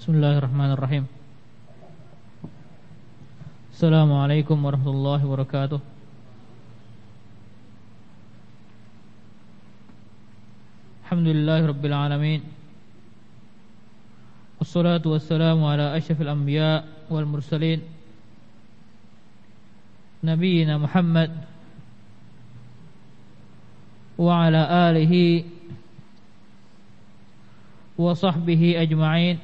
Bismillahirrahmanirrahim. Assalamualaikum warahmatullahi wabarakatuh. Alhamdulillahirabbil alamin. Wassalatu wassalamu ala asyrafil anbiya wal mursalin nabiyina Muhammad wa ala alihi wa sahbihi ajma'in.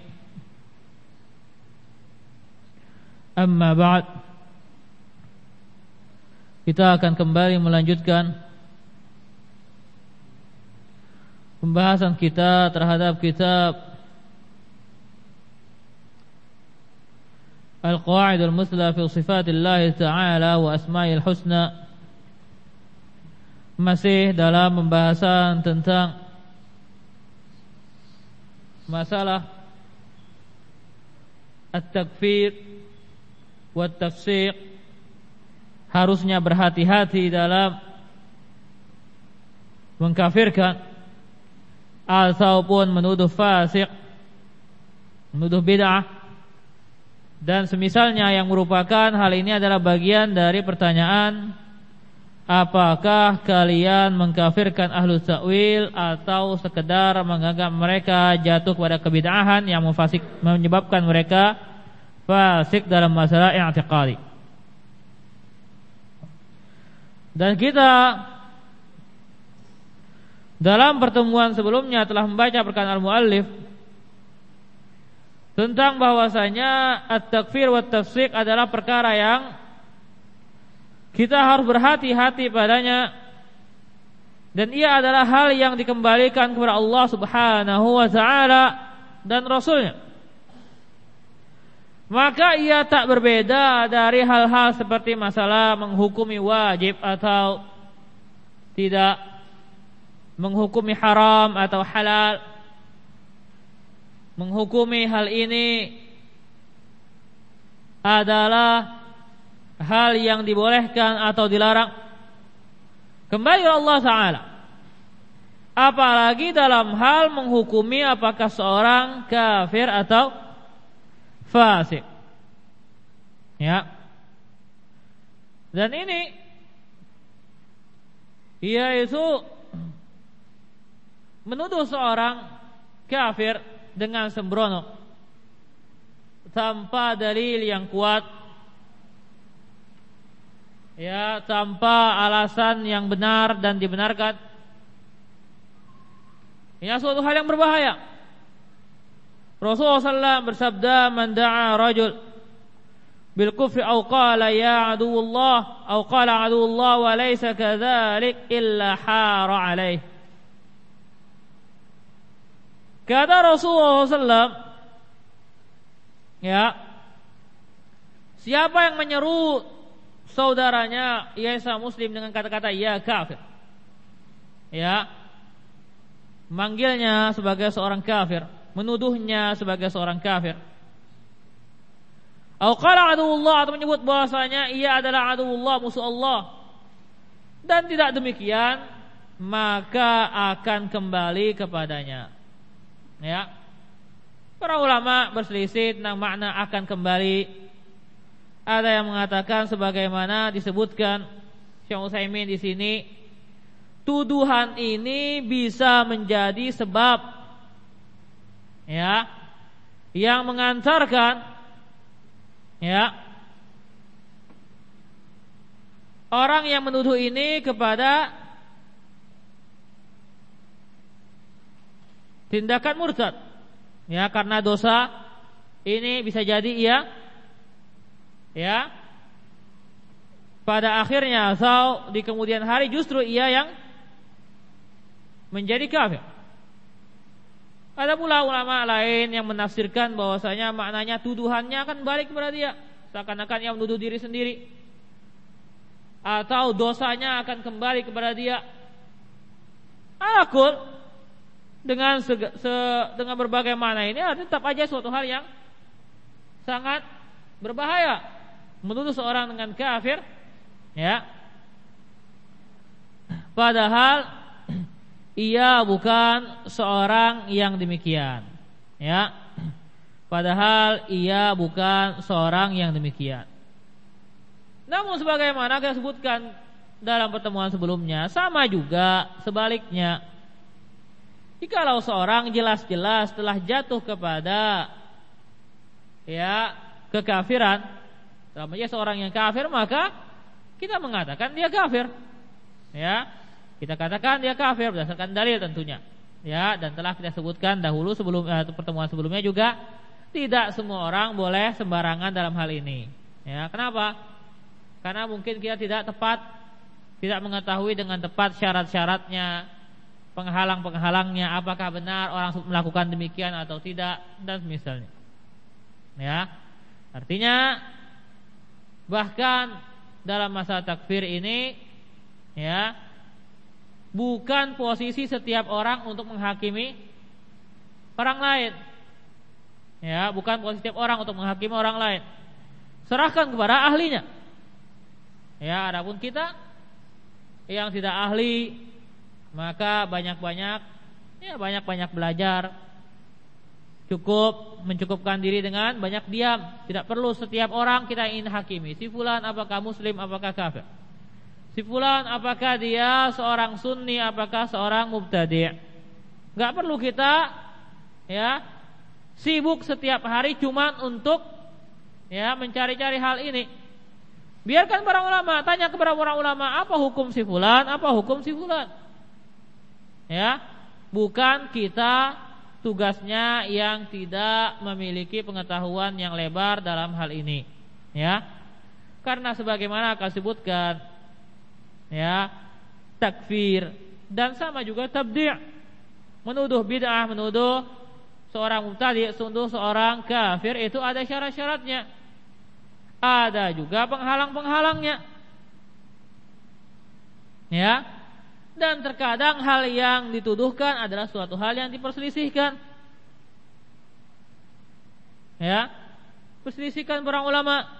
Amma ba'd. Kita akan kembali melanjutkan pembahasan kita terhadap kitab Al-Qawaidul Musla fi Sifatillah Ta'ala wa Asma'il Husna. Masih dalam pembahasan tentang masalah at-takfir wa tafsiq. Harusnya berhati-hati dalam mengkafirkan ataupun menuduh fasik, menuduh bid'ah dan semisalnya, yang merupakan hal ini adalah bagian dari pertanyaan, apakah kalian mengkafirkan ahlu ta'wil atau sekedar menganggap mereka jatuh pada kebid'ahan yang menyebabkan mereka fasik dalam masalah i'tiqadi. Dan kita dalam pertemuan sebelumnya telah membaca perkataan al-muallif tentang bahwasanya at-takfir wa tafsik adalah perkara yang kita harus berhati-hati padanya, dan ia adalah hal yang dikembalikan kepada Allah Subhanahu wa ta'ala dan Rasulnya. Maka ia tak berbeda dari hal-hal seperti masalah menghukumi wajib atau tidak, menghukumi haram atau halal. Menghukumi hal ini adalah hal yang dibolehkan atau dilarang kembali ke Allah Ta'ala. Apalagi dalam hal menghukumi apakah seorang kafir atau fasik, ya. Dan ini yaitu menuduh seorang kafir dengan sembrono tanpa dalil yang kuat, ya, tanpa alasan yang benar dan dibenarkan. Ini suatu hal yang berbahaya. Rasulullah SAW bersabda, "Man da'a rajul bil kufri aw qala ya aduwullah aw qala aduwullah wa laysa kadzalik illa hara alaih." Kata Rasulullah SAW, ya, siapa yang menyeru saudaranya yaitu muslim dengan kata-kata ya kafir, ya, manggilnya sebagai seorang kafir, menuduhnya sebagai seorang kafir, atau qala aduwullah, atau menyebut bahwasanya ia adalah aduwullah, musuh Allah, dan tidak demikian, maka akan kembali kepadanya. Ya, para ulama berselisih tentang makna akan kembali. Ada yang mengatakan sebagaimana disebutkan Syekh Utsaimin di sini, tuduhan ini bisa menjadi sebab, ya, yang mengantarkan, ya, orang yang menuduh ini kepada tindakan murtad, ya, karena dosa ini bisa jadi ia, ya, pada akhirnya atau di kemudian hari justru ia yang menjadi kafir. Ada pula ulama lain yang menafsirkan bahwasanya maknanya tuduhannya akan balik kepada dia, seakan-akan ia menuduh diri sendiri, atau dosanya akan kembali kepada dia. Alakul, dengan berbagai makna ini tetap aja suatu hal yang sangat berbahaya, menuduh seorang dengan kafir, ya, padahal ia bukan seorang yang demikian, ya. padahal ia bukan seorang yang demikian. Namun sebagaimana kita sebutkan dalam pertemuan sebelumnya, sama juga sebaliknya. Jikalau seorang jelas-jelas telah jatuh kepada kekafiran, namanya seorang yang kafir, maka kita mengatakan dia kafir. Kita katakan dia kafir berdasarkan dalil tentunya. Dan telah kita sebutkan dahulu sebelum pertemuan sebelumnya juga, tidak semua orang boleh sembarangan dalam hal ini. Kenapa? Karena mungkin kita tidak mengetahui dengan tepat syarat-syaratnya, penghalang-penghalangnya, apakah benar orang melakukan demikian atau tidak, dan misalnya. Artinya bahkan dalam masalah takfir ini, bukan posisi setiap orang untuk menghakimi orang lain. Bukan posisi setiap orang untuk menghakimi orang lain. Serahkan kepada ahlinya. Adapun kita yang tidak ahli, maka banyak-banyak belajar. Mencukupkan diri dengan banyak diam. Tidak perlu setiap orang kita ingin hakimi. Si fulan apakah muslim, apakah kafir. Si fulan apakah dia seorang sunni, apakah seorang mubtadi'. Gak perlu kita sibuk setiap hari cuman untuk mencari-cari hal ini. Biarkan para ulama, tanya kepada para ulama, apa hukum si fulan, apa hukum si fulan. Bukan kita tugasnya yang tidak memiliki pengetahuan yang lebar dalam hal ini. Karena sebagaimana akan sebutkan, takfir dan sama juga tabdi', menuduh bid'ah, menuduh seorang mubtadi', menuduh seorang kafir, itu ada syarat-syaratnya. Ada juga penghalang-penghalangnya. Dan terkadang hal yang dituduhkan adalah suatu hal yang diperselisihkan. Perselisihkan para ulama.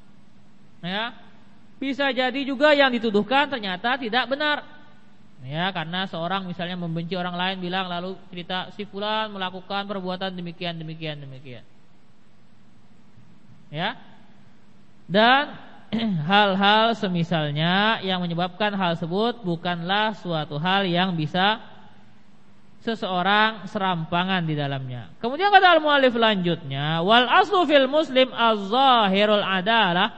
Bisa jadi juga yang dituduhkan ternyata tidak benar. Karena seorang misalnya membenci orang lain, bilang lalu cerita si fulan melakukan perbuatan demikian. Dan hal-hal semisalnya yang menyebabkan hal tersebut bukanlah suatu hal yang bisa seseorang serampangan di dalamnya. Kemudian kata al-muallif lanjutnya, wal aslu fil muslim az-zahirul adalah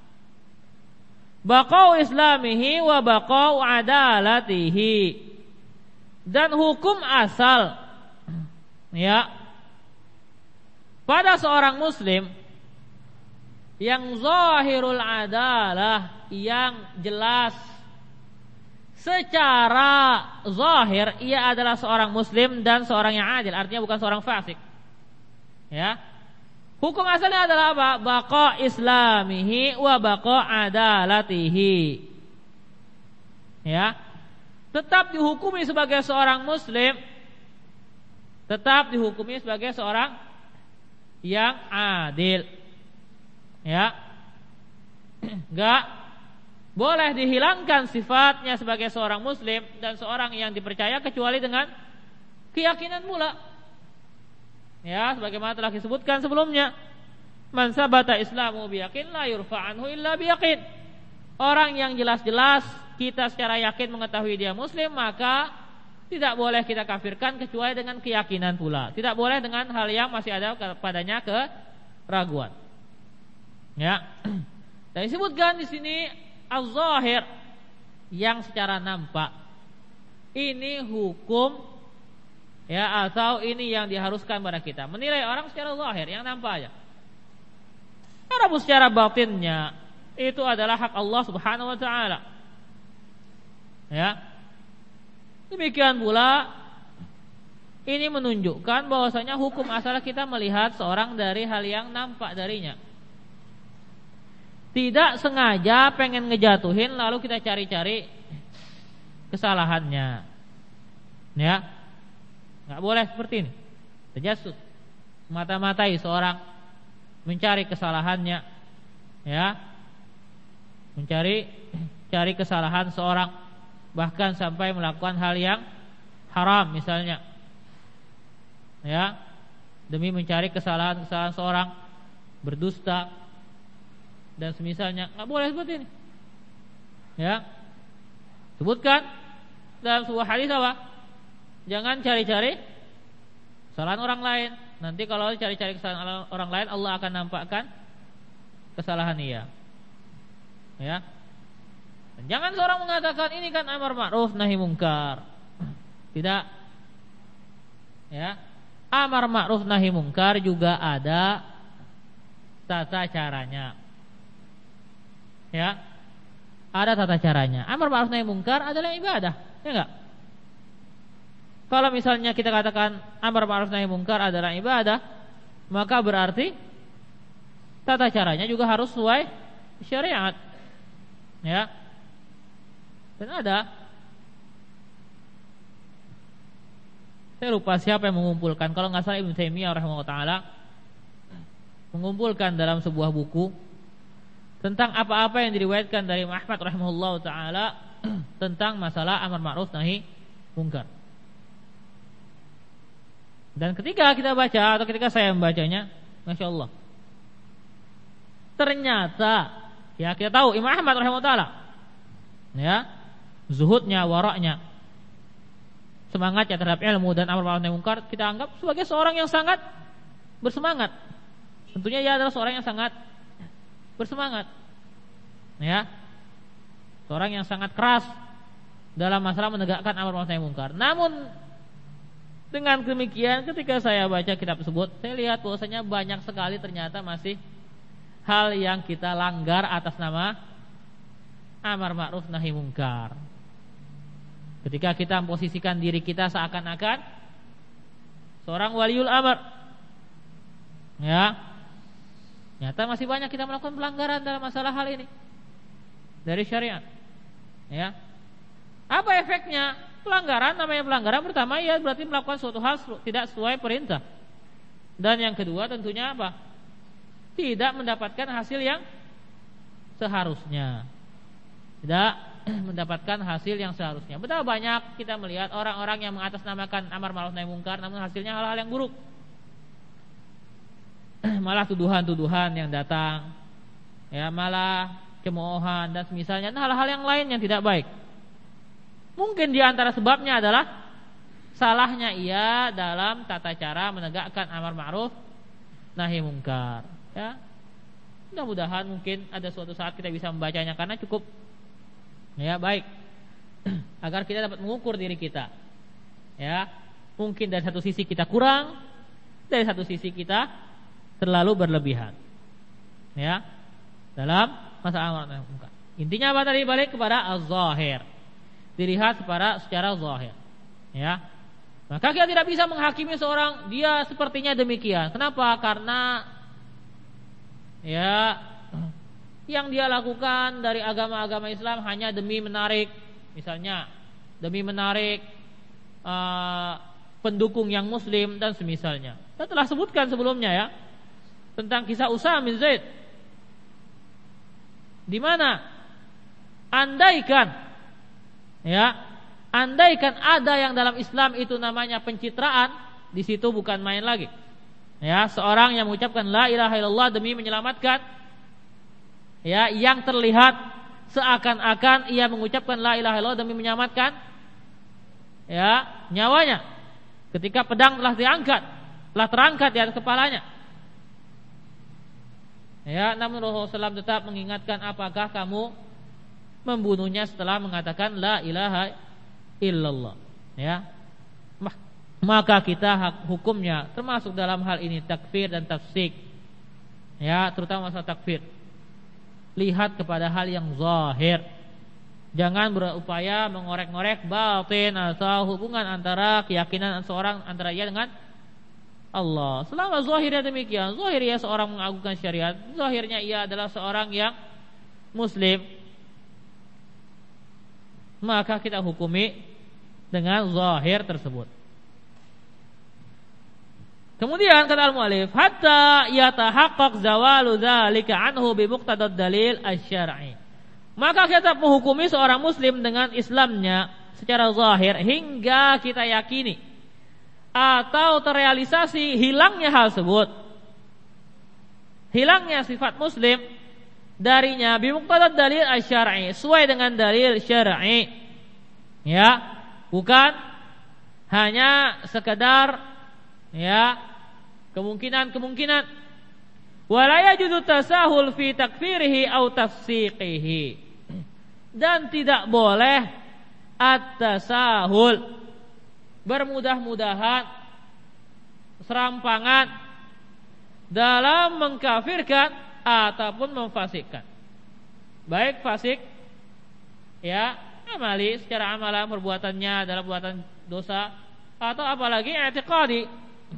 baqau islamihi wa baqau adalatihi. Dan hukum asal pada seorang muslim yang zahirul adalah, yang jelas secara zahir ia adalah seorang muslim dan seorang yang adil, artinya bukan seorang fasik. Hukum asalnya adalah apa? Baqa islamihi wa baqa adalatihi. Tetap dihukumi sebagai seorang muslim, tetap dihukumi sebagai seorang yang adil. Gak boleh dihilangkan sifatnya sebagai seorang muslim dan seorang yang dipercaya kecuali dengan keyakinan pula. Sebagaimana telah disebutkan sebelumnya, man sabata islamu biyaqin la yurfa anhu illa biyaqin. Orang yang jelas-jelas kita secara yakin mengetahui dia muslim, maka tidak boleh kita kafirkan kecuali dengan keyakinan pula. Tidak boleh dengan hal yang masih ada padanya keraguan. Dan disebutkan di sini az-zahir, yang secara nampak. Ini hukum atau ini yang diharuskan pada kita, menilai orang secara zahir, yang nampak aja. Adapun secara batinnya itu adalah hak Allah Subhanahu wa taala. Demikian pula ini menunjukkan bahwasanya hukum asal kita melihat seorang dari hal yang nampak darinya. Tidak sengaja pengen ngejatuhin lalu kita cari-cari kesalahannya. Nggak boleh seperti ini. Tajassus, mata-matai seorang, mencari kesalahannya, mencari kesalahan seorang, bahkan sampai melakukan hal yang haram misalnya. demi mencari kesalahan-kesalahan seorang, berdusta dan semisalnya. Enggak boleh seperti ini. Ya. Sebutkan dalam sebuah hadis apa? Jangan cari-cari kesalahan orang lain. Nanti kalau cari-cari kesalahan orang lain, Allah akan nampakkan kesalahan ia. Ya. Dan jangan seorang mengatakan ini kan amar ma'ruf nahi mungkar. Tidak. Ya. Amar ma'ruf nahi mungkar juga ada tata caranya. Ya. Ada tata caranya. Amar ma'ruf nahi mungkar adalah ibadah, ya enggak? Kalau misalnya kita katakan amar ma'ruf nahi mungkar adalah ibadah, maka berarti tata caranya juga harus sesuai syariat. Ya. Dan ada, saya lupa siapa yang mengumpulkan, kalau enggak salah Ibnu Taimiyah rahimahullah taala mengumpulkan dalam sebuah buku tentang apa-apa yang diriwayatkan dari Ahmad rahimahullah taala tentang masalah amar ma'ruf nahi mungkar. Dan ketika kita baca atau ketika saya membacanya, Masya Allah, ternyata ya kita tahu Imam Ahmad rahimahullah taala, ya, zuhudnya, waraknya, semangatnya terhadap ilmu dan amar ma'ruf nahi mungkar kita anggap sebagai seorang yang sangat bersemangat. Tentunya dia adalah seorang yang sangat bersemangat, ya, seorang yang sangat keras dalam masalah menegakkan amar ma'ruf nahi mungkar. Namun dengan demikian ketika saya baca kitab tersebut, saya lihat bahwasanya banyak sekali ternyata masih hal yang kita langgar atas nama amar ma'ruf nahi mungkar. Ketika kita memposisikan diri kita seakan-akan seorang waliul amr, ya, ternyata masih banyak kita melakukan pelanggaran dalam masalah hal ini dari syariat. Ya. Apa efeknya? Pelanggaran, namanya pelanggaran pertama ya berarti melakukan suatu hal tidak sesuai perintah. Dan yang kedua tentunya apa? Tidak mendapatkan hasil yang seharusnya. Tidak mendapatkan hasil yang seharusnya. Betapa banyak kita melihat orang-orang yang mengatasnamakan amar ma'ruf nahi mungkar namun hasilnya hal-hal yang buruk. Malah tuduhan-tuduhan yang datang, ya, malah cemoohan dan semisalnya, hal-hal yang lain yang tidak baik. Mungkin di antara sebabnya adalah salahnya ia dalam tata cara menegakkan amar ma'ruf nahi mungkar. Ya, mudah-mudahan mungkin ada suatu saat kita bisa membacanya karena cukup, ya, baik agar kita dapat mengukur diri kita. Ya, mungkin dari satu sisi kita kurang, dari satu sisi kita terlalu berlebihan, ya, dalam masalah amar nahi mungkar. Intinya apa tadi? Balik kepada az-zahir, dilihat secara zahir, ya. Maka kita tidak bisa menghakimi seorang dia sepertinya demikian. Kenapa? Karena ya yang dia lakukan dari agama-agama Islam hanya demi menarik, misalnya demi menarik pendukung yang muslim dan semisalnya. Saya telah sebutkan sebelumnya, ya, tentang kisah Usama bin Zaid, di mana andaikan ada yang dalam Islam itu namanya pencitraan, di situ bukan main lagi. Ya, seorang yang mengucapkan la ilaha illallah demi menyelamatkan, ya, yang terlihat seakan-akan ia mengucapkan la ilaha illallah demi menyelamatkan, ya, nyawanya. Ketika pedang telah terangkat di atas kepalanya. Ya, namun Rasulullah SAW tetap mengingatkan, apakah kamu membunuhnya setelah mengatakan la ilaha illallah, ya. Maka kita hukumnya termasuk dalam hal ini takfir dan tafsik, ya, terutama masalah takfir. Lihat kepada hal yang zahir, jangan berupaya mengorek-ngorek batin atau hubungan antara keyakinan seorang antara ia dengan Allah. Selama zahirnya demikian, zahirnya seorang mengagungkan syariat, zahirnya ia adalah seorang yang muslim, maka kita hukumi dengan zahir tersebut. Kemudian kata al-mu'allif, hatta yatahaqqaq zawalu dzalika anhu bi muqtadad dalil asy-syar'i. Maka kita menghukumi seorang muslim dengan Islamnya secara zahir hingga kita yakini atau terrealisasi hilangnya hal tersebut, hilangnya sifat muslim darinya bimuqtadad dalil asy-syar'i, sesuai dengan dalil syar'i, ya, bukan hanya sekedar ya kemungkinan. Wala yajuzu tasahul fi takfirihi au tafsiqihi, dan tidak boleh at-tasahul, bermudah-mudahan, serampangan dalam mengkafirkan ataupun memfasikkan, baik fasik ya amali, secara amalan perbuatannya adalah perbuatan dosa, atau apalagi i'tiqadi,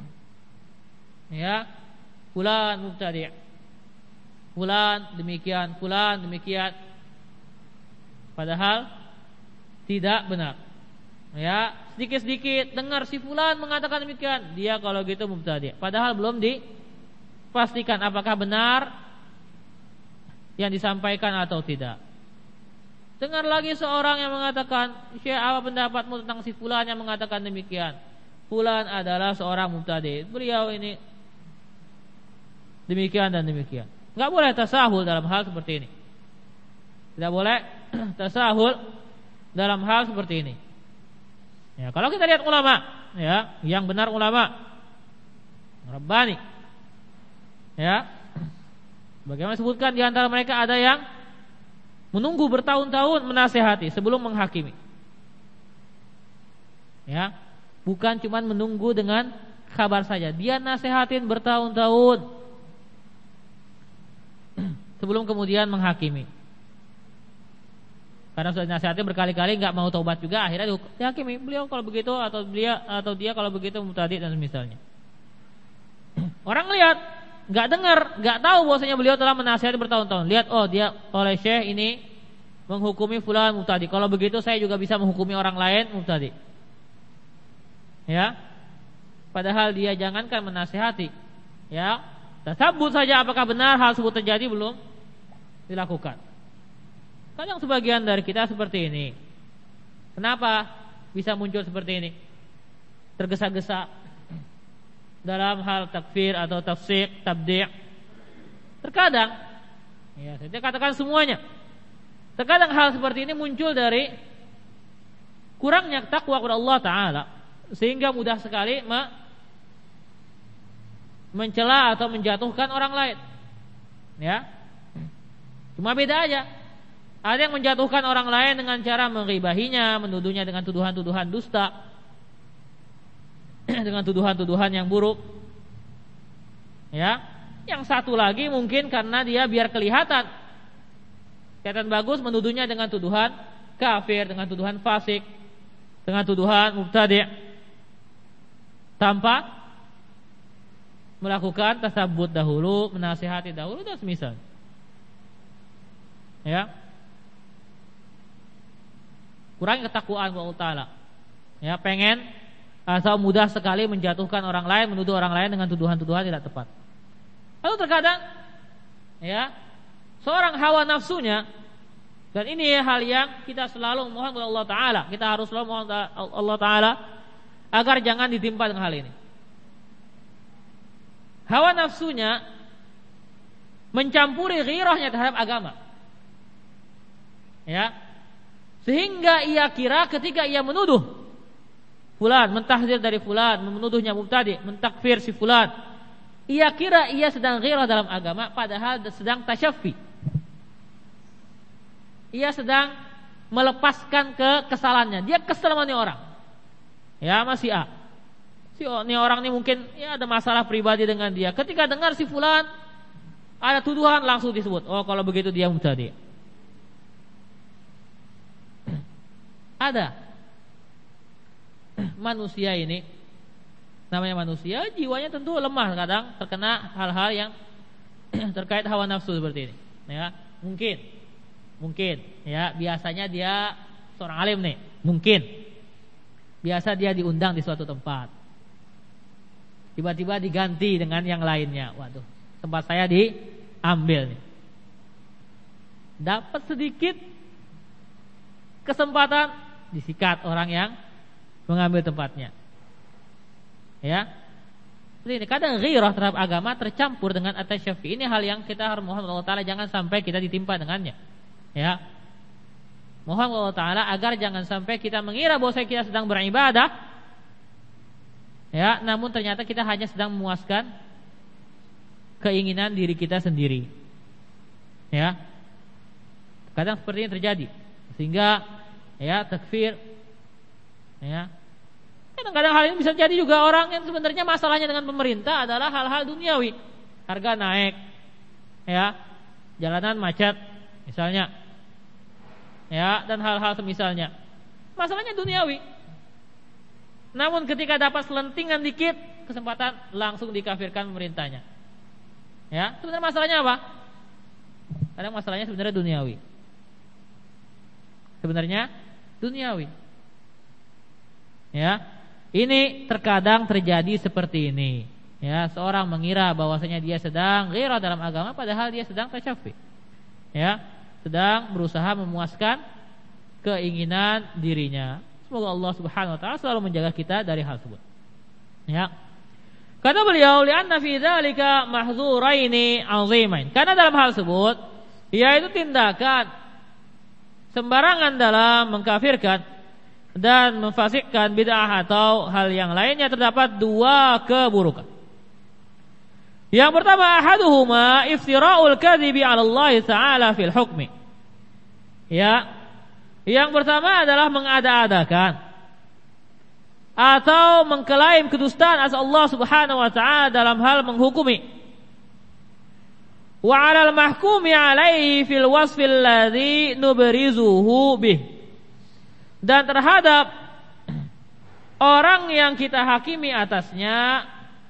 ya, fulan mubtadi', fulan demikian, padahal tidak benar. Ya, sedikit-sedikit dengar si fulan mengatakan demikian, dia kalau gitu mubtadi', padahal belum dipastikan apakah benar yang disampaikan atau tidak. Dengar lagi seorang yang mengatakan, "Syekh, apa pendapatmu tentang si fulan yang mengatakan demikian? Fulan adalah seorang mubtadi', beliau ini demikian dan demikian." Enggak boleh tasahul dalam hal seperti ini. Tidak boleh tasahul dalam hal seperti ini. Ya, kalau kita lihat ulama, ya, yang benar ulama Rabbani, ya, bagaimana disebutkan di antara mereka ada yang menunggu bertahun-tahun menasihati sebelum menghakimi. Ya, bukan cuma menunggu dengan kabar saja, dia nasihatin bertahun-tahun sebelum kemudian menghakimi. Karena sudah nasihatnya berkali-kali nggak mau taubat juga, akhirnya dihakimi. Beliau kalau begitu atau dia kalau begitu mubtadi' dan semisalnya. Orang lihat, nggak dengar, nggak tahu bahwasanya beliau telah menasihati bertahun-tahun. Lihat, oh dia oleh syekh ini menghukumi fulan mubtadi'. Kalau begitu saya juga bisa menghukumi orang lain mubtadi'. Ya. Padahal dia jangankan menasihati, ya, tasabut saja apakah benar hal tersebut terjadi belum dilakukan. Kadang sebagian dari kita seperti ini. Kenapa bisa muncul seperti ini? Tergesa-gesa dalam hal takfir atau tafsik, tabdi'. Terkadang, ya, saya katakan semuanya. Terkadang hal seperti ini muncul dari kurangnya takwa kepada Allah Ta'ala, sehingga mudah sekali mencela atau menjatuhkan orang lain. Ya, cuma beda aja. Ada yang menjatuhkan orang lain dengan cara mengribahinya, menuduhnya dengan tuduhan-tuduhan dusta, dengan tuduhan-tuduhan yang buruk. Ya, yang satu lagi mungkin karena dia biar kelihatan bagus, menuduhnya dengan tuduhan kafir, dengan tuduhan fasik, dengan tuduhan mubtadi', tanpa melakukan tasabut dahulu, menasihati dahulu dan semisal. Ya, kurang ketakwaan kepada Allah Ta'ala. Ya, pengen atau mudah sekali menjatuhkan orang lain, menuduh orang lain dengan tuduhan-tuduhan tidak tepat. Lalu terkadang, ya, seorang hawa nafsunya, dan ini hal yang kita selalu mohon kepada Allah Ta'ala. Kita harus selalu mohon Allah Ta'ala agar jangan ditimpa dengan hal ini. Hawa nafsunya mencampuri ghirahnya terhadap agama. Ya, sehingga ia kira ketika ia menuduh fulan, mentahdzir dari fulan, menuduhnya mubtadi', mentakfir si fulan, ia kira ia sedang ghirah dalam agama, padahal sedang tasyaffi. Ia sedang melepaskan kesalahannya. Dia kesal sama ini orang. Ya, masih A. Ini orang ini mungkin ya ada masalah pribadi dengan dia. Ketika dengar si fulan ada tuduhan, langsung disebut, oh kalau begitu dia mubtadi'. Ada manusia ini, namanya manusia, jiwanya tentu lemah, kadang terkena hal-hal yang terkait hawa nafsu seperti ini. Ya, mungkin, ya, biasanya dia seorang alim nih, mungkin biasa dia diundang di suatu tempat, tiba-tiba diganti dengan yang lainnya. Waduh, tempat saya diambil nih. Dapat sedikit kesempatan, disikat orang yang mengambil tempatnya. Ya. Seperti ini. Kadang ghirah terhadap agama tercampur dengan at-tasyafi. Ini hal yang kita harus mohon Allah Ta'ala jangan sampai kita ditimpa dengannya. Ya. Mohon Allah Ta'ala agar jangan sampai kita mengira bahwa kita sedang beribadah, ya, namun ternyata kita hanya sedang memuaskan keinginan diri kita sendiri. Ya. Kadang seperti ini terjadi. Sehingga ya takfir, ya. Kadang-kadang hal ini bisa jadi juga orang yang sebenarnya masalahnya dengan pemerintah adalah hal-hal duniawi. Harga naik, ya, jalanan macet, misalnya, ya, dan hal-hal semisalnya. Masalahnya duniawi. Namun ketika dapat selentingan dikit, kesempatan langsung dikafirkan pemerintahnya. Ya, sebenarnya masalahnya apa? Kadang masalahnya sebenarnya duniawi. Sebenarnya duniawi. Ya. Ini terkadang terjadi seperti ini. Ya, seorang mengira bahwasanya dia sedang ghirah dalam agama padahal dia sedang tasyafi. Ya, sedang berusaha memuaskan keinginan dirinya. Semoga Allah Subhanahu wa taala selalu menjaga kita dari hal tersebut. Ya. Kata beliau, "Li'anna fi dzalika mahdzuraini 'azimain." Karena dalam hal tersebut yaitu tindakan sembarangan dalam mengkafirkan dan memfasikkan bid'ah atau hal yang lainnya terdapat dua keburukan. Yang pertama, ahaduhuma iftira'ul kadhibi 'ala Allah Ta'ala fil hukmi. Ya. Yang pertama adalah mengada-adakan atau mengklaim kedustaan atas Allah Subhanahu wa taala dalam hal menghukumi. Wa 'alal mahkumi 'alaihi fil wasfil ladzi nubrizuhu bih. Dan terhadap orang yang kita hakimi atasnya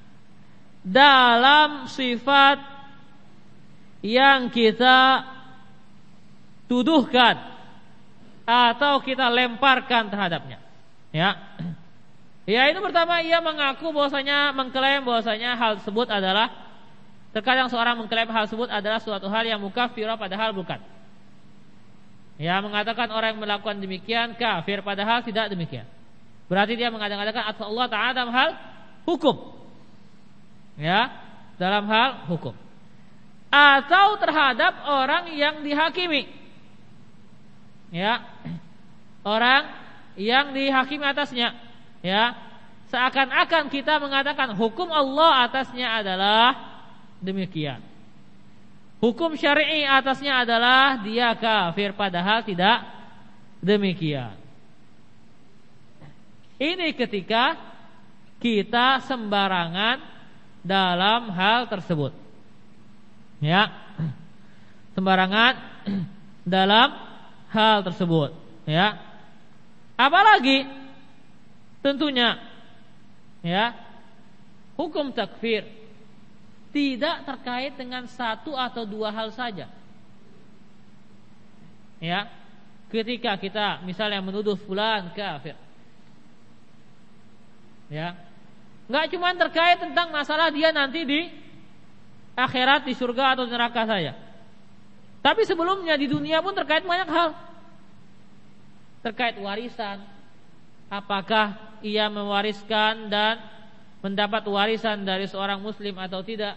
dalam sifat yang kita tuduhkan atau kita lemparkan terhadapnya. Ya. Ya, itu pertama ia mengaku bahwasanya mengklaim bahwasanya hal tersebut adalah, terkadang seorang mengklaim hal tersebut adalah suatu hal yang mukaffirah padahal bukan. Ya, mengatakan orang yang melakukan demikian kafir padahal tidak demikian. Berarti dia mengatakan atas Allah Ta'ala dalam hal hukum. Ya, dalam hal hukum. Atau terhadap orang yang dihakimi. Ya. Orang yang dihakimi atasnya. Ya. Seakan-akan kita mengatakan hukum Allah atasnya adalah demikian. Hukum syar'i atasnya adalah dia kafir padahal tidak demikian. Ini ketika kita sembarangan dalam hal tersebut. Ya. Sembarangan dalam hal tersebut, ya. Apalagi tentunya ya, hukum takfir tidak terkait dengan satu atau dua hal saja. Ya. Ketika kita misalnya menuduh fulan kafir. Ya. Enggak cuma terkait tentang masalah dia nanti di akhirat di surga atau neraka saja. Tapi sebelumnya di dunia pun terkait banyak hal. Terkait warisan. Apakah ia mewariskan dan mendapat warisan dari seorang muslim atau tidak?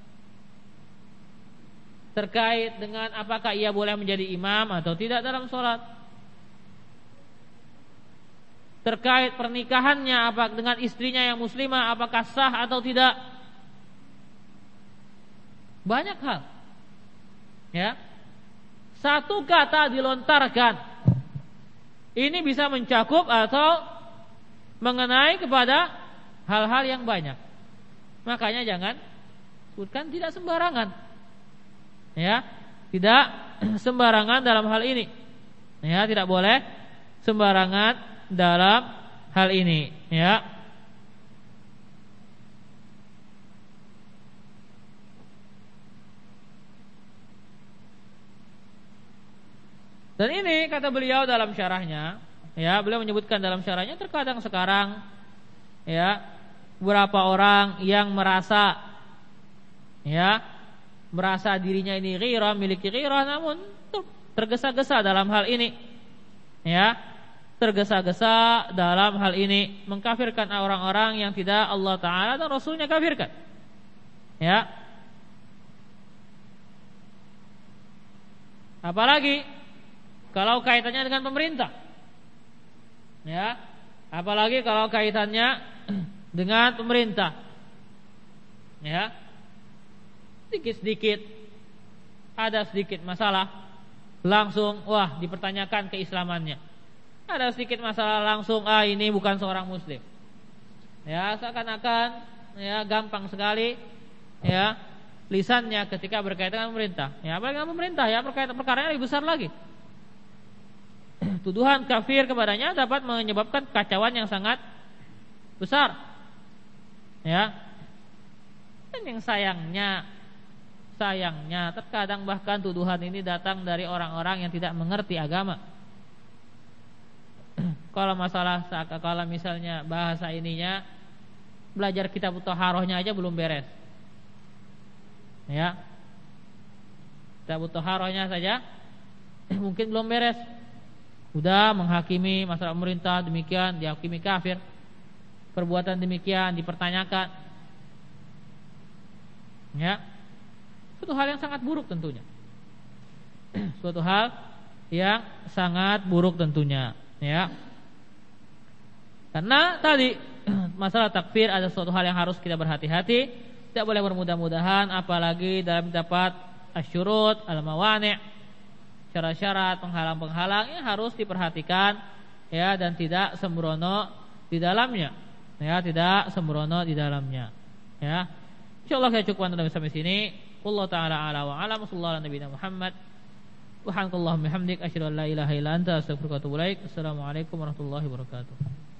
Terkait dengan apakah ia boleh menjadi imam atau tidak dalam sholat? Terkait pernikahannya apa dengan istrinya yang muslimah, apakah sah atau tidak? Banyak hal. Ya. Satu kata dilontarkan, ini bisa mencakup atau mengenai kepada hal-hal yang banyak. Makanya jangan sebutkan tidak sembarangan. Ya, tidak sembarangan dalam hal ini. Ya, tidak boleh sembarangan dalam hal ini, ya. Dan ini kata beliau dalam syarahnya, ya, beliau menyebutkan dalam syarahnya terkadang sekarang ya, beberapa orang yang merasa dirinya ini ghirah, miliki ghirah, namun tergesa-gesa dalam hal ini. Ya. tergesa-gesa dalam hal ini, mengkafirkan orang-orang yang tidak Allah Ta'ala dan Rasulnya kafirkan. Ya. Apalagi kalau kaitannya dengan pemerintah. Ya. Apalagi kalau kaitannya dengan pemerintah. Ya. Sedikit-sedikit ada sedikit masalah, langsung wah dipertanyakan keislamannya. Ada sedikit masalah langsung ini bukan seorang muslim. Ya, seakan-akan ya gampang sekali ya lisannya ketika berkaitan dengan pemerintah. Ya, apalagi dengan pemerintah ya perkaranya lebih besar lagi. Tuduhan kafir kepadanya dapat menyebabkan kekacauan yang sangat besar. Ya. Dan yang sayangnya terkadang bahkan tuduhan ini datang dari orang-orang yang tidak mengerti agama. Kalau misalnya bahasa ininya belajar kitab Thaharahnya aja belum beres. Ya. Kitab Thaharahnya saja mungkin belum beres. Udah menghakimi masalah pemerintah demikian, dihakimi kafir. Perbuatan demikian dipertanyakan. Ya. Suatu hal yang sangat buruk tentunya. Suatu hal yang sangat buruk tentunya, ya. Karena tadi masalah takfir ada suatu hal yang harus kita berhati-hati, tidak boleh bermudah-mudahan apalagi dalam dapat asyurut, al-mawani', syarat-syarat, penghalang-penghalang yang harus diperhatikan ya dan tidak sembrono di dalamnya. Ya, tidak sembrono di dalamnya. Ya. Insyaallah saya cukupkan sampai sini. Wallahu ta'ala ala wa alam. Sallallahu alaihi Muhammad. Subhanakallahumma hamdik asyhadu an la ilaha illa anta astaghfiruka wa atubu ilaik. Assalamualaikum warahmatullahi wabarakatuh.